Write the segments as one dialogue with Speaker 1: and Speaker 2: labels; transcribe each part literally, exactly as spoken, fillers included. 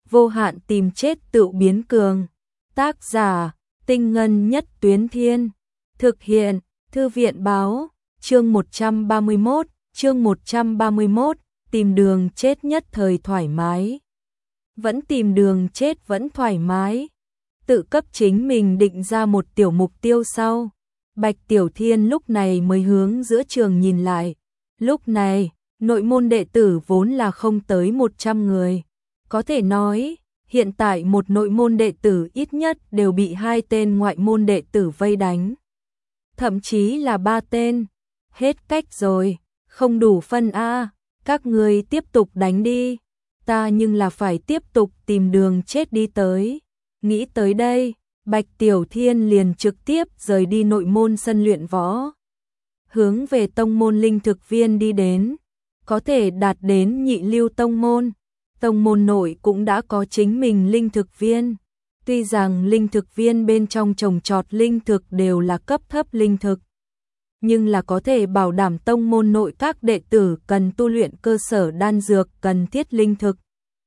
Speaker 1: vô hạn tìm chết tự biến cường. Tác giả, Tinh Ngân Nhất Tuyến Thiên. Thực hiện, Thư viện Báo. Chương một trăm ba mươi mốt, chương một trăm ba mươi mốt, tìm đường chết nhất thời thoải mái. Vẫn tìm đường chết vẫn thoải mái. Tự cấp chính mình định ra một tiểu mục tiêu sau. Bạch Tiểu Thiên lúc này mới hướng giữa trường nhìn lại. Lúc này, nội môn đệ tử vốn là không tới một trăm người. Có thể nói, hiện tại một nội môn đệ tử ít nhất đều bị hai tên ngoại môn đệ tử vây đánh. Thậm chí là ba tên. Hết cách rồi, không đủ phân a, các người tiếp tục đánh đi. Ta nhưng là phải tiếp tục tìm đường chết đi tới. Nghĩ tới đây, Bạch Tiểu Thiên liền trực tiếp rời đi nội môn sân luyện võ. Hướng về tông môn linh thực viên đi đến. Có thể đạt đến nhị lưu tông môn. Tông môn nội cũng đã có chính mình linh thực viên. Tuy rằng linh thực viên bên trong trồng trọt linh thực đều là cấp thấp linh thực. Nhưng là có thể bảo đảm tông môn nội các đệ tử cần tu luyện cơ sở đan dược cần thiết linh thực.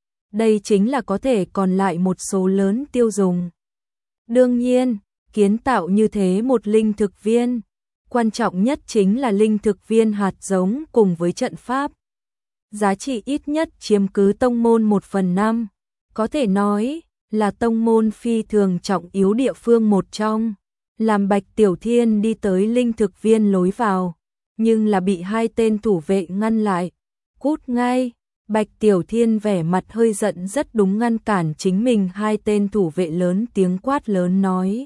Speaker 1: Đây chính là có thể còn lại một số lớn tiêu dùng. Đương nhiên, kiến tạo như thế một linh thực viên, quan trọng nhất chính là linh thực viên hạt giống cùng với trận pháp. Giá trị ít nhất chiếm cứ tông môn một phần năm, có thể nói là tông môn phi thường trọng yếu địa phương một trong. Làm Bạch Tiểu Thiên đi tới linh thực viên lối vào, nhưng là bị hai tên thủ vệ ngăn lại. Cút ngay! Bạch Tiểu Thiên vẻ mặt hơi giận rất đúng ngăn cản chính mình hai tên thủ vệ lớn tiếng quát lớn nói.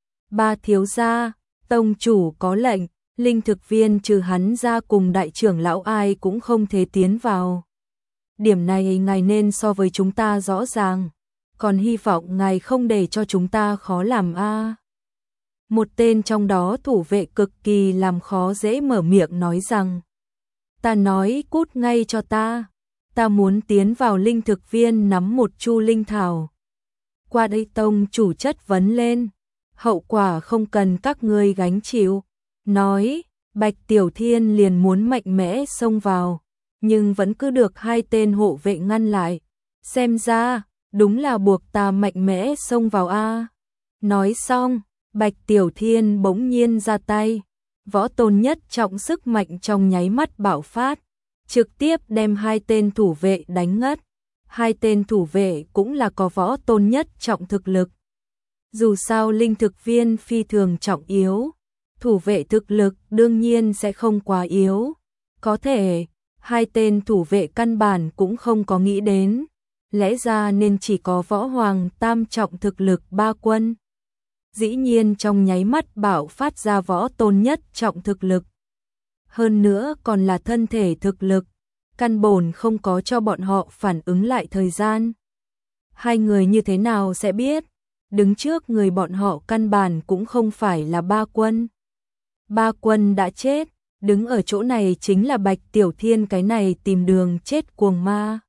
Speaker 1: Ba thiếu gia, tông chủ có lệnh, linh thực viên trừ hắn ra cùng đại trưởng lão ai cũng không thể tiến vào. Điểm này ngài nên so với chúng ta rõ ràng, còn hy vọng ngài không để cho chúng ta khó làm a. Một tên trong đó thủ vệ cực kỳ làm khó dễ mở miệng nói rằng. Ta nói cút ngay cho ta. Ta muốn tiến vào linh thực viên nắm một chu linh thảo. Qua đây tông chủ chất vấn lên. Hậu quả không cần các ngươi gánh chịu. Nói, Bạch Tiểu Thiên liền muốn mạnh mẽ xông vào. Nhưng vẫn cứ được hai tên hộ vệ ngăn lại. Xem ra, đúng là buộc ta mạnh mẽ xông vào a. Nói xong, Bạch Tiểu Thiên bỗng nhiên ra tay. Võ tôn nhất trọng sức mạnh trong nháy mắt bạo phát. Trực tiếp đem hai tên thủ vệ đánh ngất. Hai tên thủ vệ cũng là có võ tôn nhất trọng thực lực. Dù sao linh thực viên phi thường trọng yếu, thủ vệ thực lực đương nhiên sẽ không quá yếu. Có thể, hai tên thủ vệ căn bản cũng không có nghĩ đến. Lẽ ra nên chỉ có võ hoàng tam trọng thực lực ba quân. Dĩ nhiên trong nháy mắt bạo phát ra võ tôn nhất trọng thực lực. Hơn nữa còn là thân thể thực lực, căn bổn không có cho bọn họ phản ứng lại thời gian. Hai người như thế nào sẽ biết, đứng trước người bọn họ căn bản cũng không phải là ba quân. Ba quân đã chết, đứng ở chỗ này chính là Bạch Tiểu Thiên cái này tìm đường chết cuồng ma.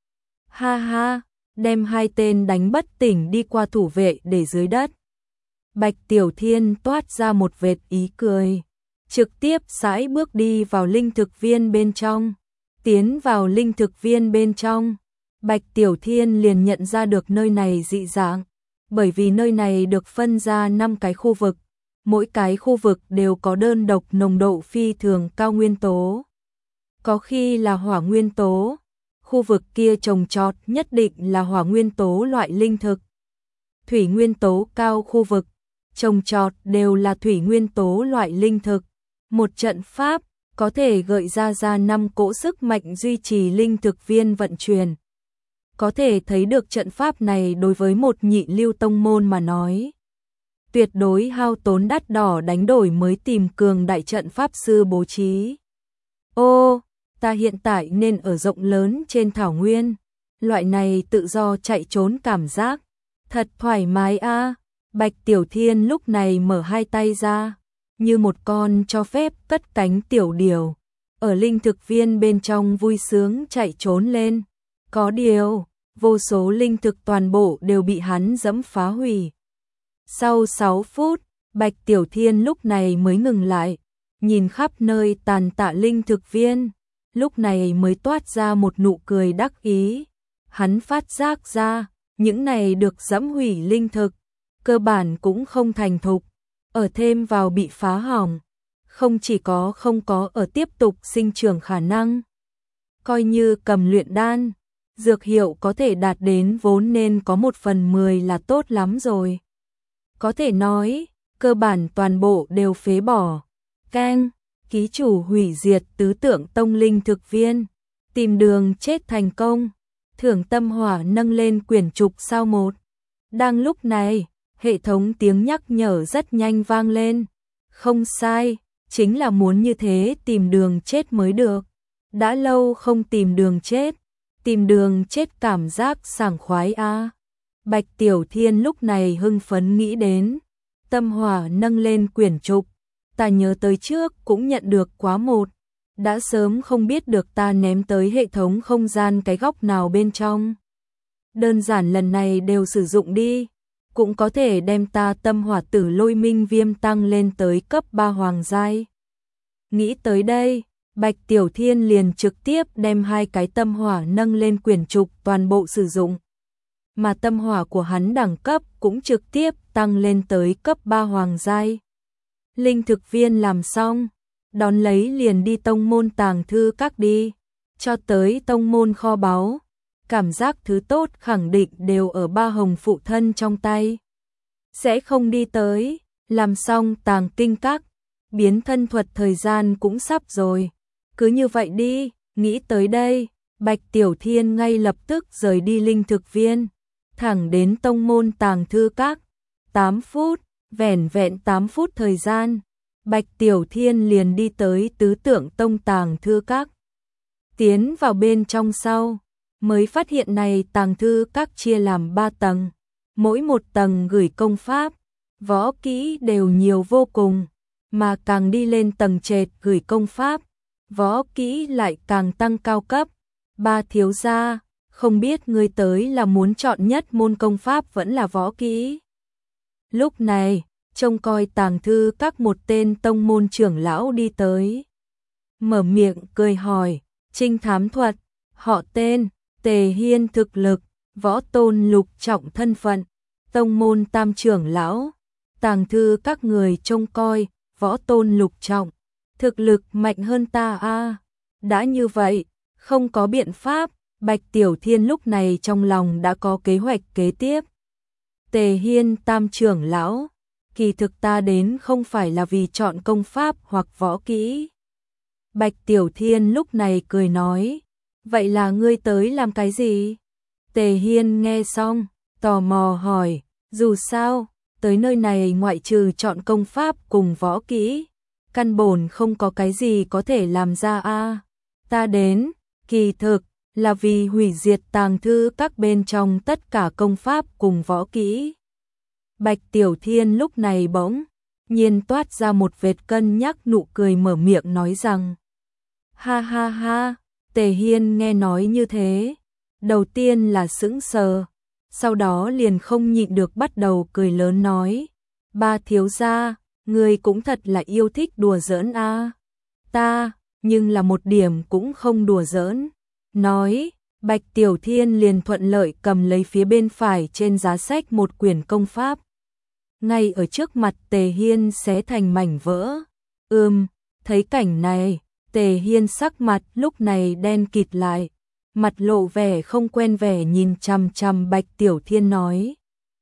Speaker 1: Ha ha, đem hai tên đánh bất tỉnh đi qua thủ vệ để dưới đất. Bạch Tiểu Thiên toát ra một vệt ý cười. Trực tiếp sải bước đi vào linh thực viên bên trong. Tiến vào linh thực viên bên trong, Bạch Tiểu Thiên liền nhận ra được nơi này dị dạng, bởi vì nơi này được phân ra năm cái khu vực, mỗi cái khu vực đều có đơn độc nồng độ phi thường cao nguyên tố. Có khi là hỏa nguyên tố, khu vực kia trồng trọt nhất định là hỏa nguyên tố loại linh thực. Thủy nguyên tố cao khu vực, trồng trọt đều là thủy nguyên tố loại linh thực. Một trận pháp có thể gợi ra ra năm cỗ sức mạnh duy trì linh thực viên vận chuyển. Có thể thấy được trận pháp này đối với một nhị lưu tông môn mà nói. Tuyệt đối hao tốn đắt đỏ đánh đổi mới tìm cường đại trận pháp sư bố trí. Ô, ta hiện tại nên ở rộng lớn trên thảo nguyên. Loại này tự do chạy trốn cảm giác. Thật thoải mái a. Bạch Tiểu Thiên lúc này mở hai tay ra. Như một con cho phép cất cánh tiểu điểu, ở linh thực viên bên trong vui sướng chạy trốn lên. Có điều, vô số linh thực toàn bộ đều bị hắn dẫm phá hủy. Sau sáu phút, Bạch Tiểu Thiên lúc này mới ngừng lại, nhìn khắp nơi tàn tạ linh thực viên, lúc này mới toát ra một nụ cười đắc ý. hắn phát giác ra, những này được dẫm hủy linh thực, cơ bản cũng không thành thục, ở thêm vào bị phá hỏng, không chỉ có không có ở tiếp tục sinh trưởng khả năng. Coi như cầm luyện đan, dược hiệu có thể đạt đến vốn nên có một phần mười là tốt lắm rồi. Có thể nói, cơ bản toàn bộ đều phế bỏ. Keng, ký chủ hủy diệt tứ tượng tông linh thực viên, tìm đường chết thành công, thưởng tâm hỏa nâng lên quyển trục sao một. Đang lúc này, hệ thống tiếng nhắc nhở rất nhanh vang lên. Không sai, chính là muốn như thế tìm đường chết mới được. Đã lâu không tìm đường chết, tìm đường chết cảm giác sảng khoái a. À. Bạch Tiểu Thiên lúc này hưng phấn nghĩ đến, tâm hỏa nâng lên quyển trục, ta nhớ tới trước cũng nhận được quá một, đã sớm không biết được ta ném tới hệ thống không gian cái góc nào bên trong. Đơn giản lần này đều sử dụng đi, cũng có thể đem ta tâm hỏa tử lôi minh viêm tăng lên tới cấp ba hoàng giai. Nghĩ tới đây, Bạch Tiểu Thiên liền trực tiếp đem hai cái tâm hỏa nâng lên quyển trục toàn bộ sử dụng. Mà tâm hỏa của hắn đẳng cấp cũng trực tiếp tăng lên tới cấp ba hoàng giai. Linh thực viên làm xong, đón lấy liền đi tông môn tàng thư các đi, cho tới tông môn kho báu. Cảm giác thứ tốt khẳng định đều ở ba hồng phụ thân trong tay. Sẽ không đi tới, làm xong tàng kinh các, biến thân thuật thời gian cũng sắp rồi. Cứ như vậy đi, nghĩ tới đây, Bạch Tiểu Thiên ngay lập tức rời đi linh thực viên, thẳng đến tông môn tàng thư các. tám phút, vẻn vẹn tám phút thời gian, Bạch Tiểu Thiên liền đi tới tứ tượng tông tàng thư các. Tiến vào bên trong sau, mới phát hiện này tàng thư các chia làm ba tầng, mỗi một tầng gửi công pháp, võ kỹ đều nhiều vô cùng, mà càng đi lên tầng trệt gửi công pháp, võ kỹ lại càng tăng cao cấp. Ba thiếu gia, không biết ngươi tới là muốn chọn nhất môn công pháp vẫn là võ kỹ. Lúc này, trông coi tàng thư các một tên tông môn trưởng lão đi tới. Mở miệng cười hỏi, trinh thám thuật, họ tên, Tề Hiên thực lực, võ tôn lục trọng thân phận, tông môn tam trưởng lão, tàng thư các người trông coi, võ tôn lục trọng, thực lực mạnh hơn ta a. À. Đã như vậy, không có biện pháp, Bạch Tiểu Thiên lúc này trong lòng đã có kế hoạch kế tiếp. Tề Hiên tam trưởng lão, kỳ thực ta đến không phải là vì chọn công pháp hoặc võ kỹ. Bạch Tiểu Thiên lúc này cười nói, vậy là ngươi tới làm cái gì? Tề Hiên nghe xong, tò mò hỏi, dù sao, tới nơi này ngoại trừ chọn công pháp cùng võ kỹ, căn bổn không có cái gì có thể làm ra a. À. Ta đến, kỳ thực, là vì hủy diệt tàng thư các bên trong tất cả công pháp cùng võ kỹ. Bạch Tiểu Thiên lúc này bỗng nhiên toát ra một vệt cân nhắc nụ cười mở miệng nói rằng, ha ha ha. Tề Hiên nghe nói như thế, đầu tiên là sững sờ, sau đó liền không nhịn được bắt đầu cười lớn nói, ba thiếu gia, ngươi cũng thật là yêu thích đùa giỡn a. À. Ta, nhưng là một điểm cũng không đùa giỡn. Nói, Bạch Tiểu Thiên liền thuận lợi cầm lấy phía bên phải trên giá sách một quyển công pháp. Ngay ở trước mặt Tề Hiên xé thành mảnh vỡ. Ừm, thấy cảnh này, Tề Hiên sắc mặt lúc này đen kịt lại, mặt lộ vẻ không quen vẻ nhìn chằm chằm Bạch Tiểu Thiên nói,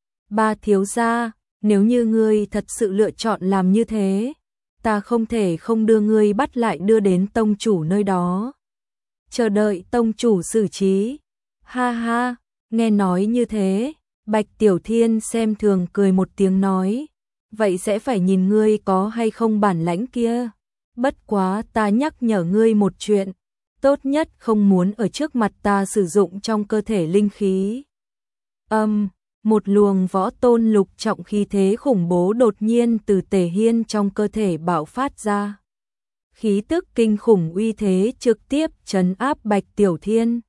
Speaker 1: ba thiếu gia, nếu như ngươi thật sự lựa chọn làm như thế, ta không thể không đưa ngươi bắt lại đưa đến tông chủ nơi đó. Chờ đợi tông chủ xử trí. Ha ha, nghe nói như thế, Bạch Tiểu Thiên xem thường cười một tiếng nói, vậy sẽ phải nhìn ngươi có hay không bản lãnh kia. Bất quá ta nhắc nhở ngươi một chuyện, tốt nhất không muốn ở trước mặt ta sử dụng trong cơ thể linh khí. Âm, um, một luồng võ tôn lục trọng khí thế khủng bố đột nhiên từ Tề Hiên trong cơ thể bạo phát ra. Khí tức kinh khủng uy thế trực tiếp trấn áp Bạch Tiểu Thiên.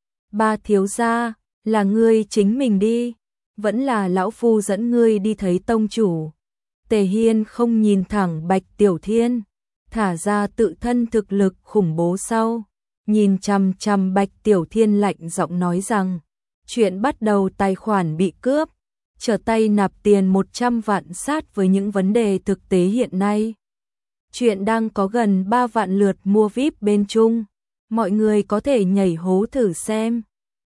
Speaker 1: Ba thiếu gia, là ngươi chính mình đi, vẫn là lão phu dẫn ngươi đi thấy tông chủ. Tề Hiên không nhìn thẳng Bạch Tiểu Thiên, thả ra tự thân thực lực khủng bố sau, nhìn chằm chằm Bạch Tiểu Thiên lạnh giọng nói rằng, Chuyện bắt đầu tài khoản bị cướp, trở tay nạp tiền một trăm vạn sát với những vấn đề thực tế hiện nay. Chuyện đang có gần ba vạn lượt mua vi ai pi bên Trung. Mọi người có thể nhảy hố thử xem.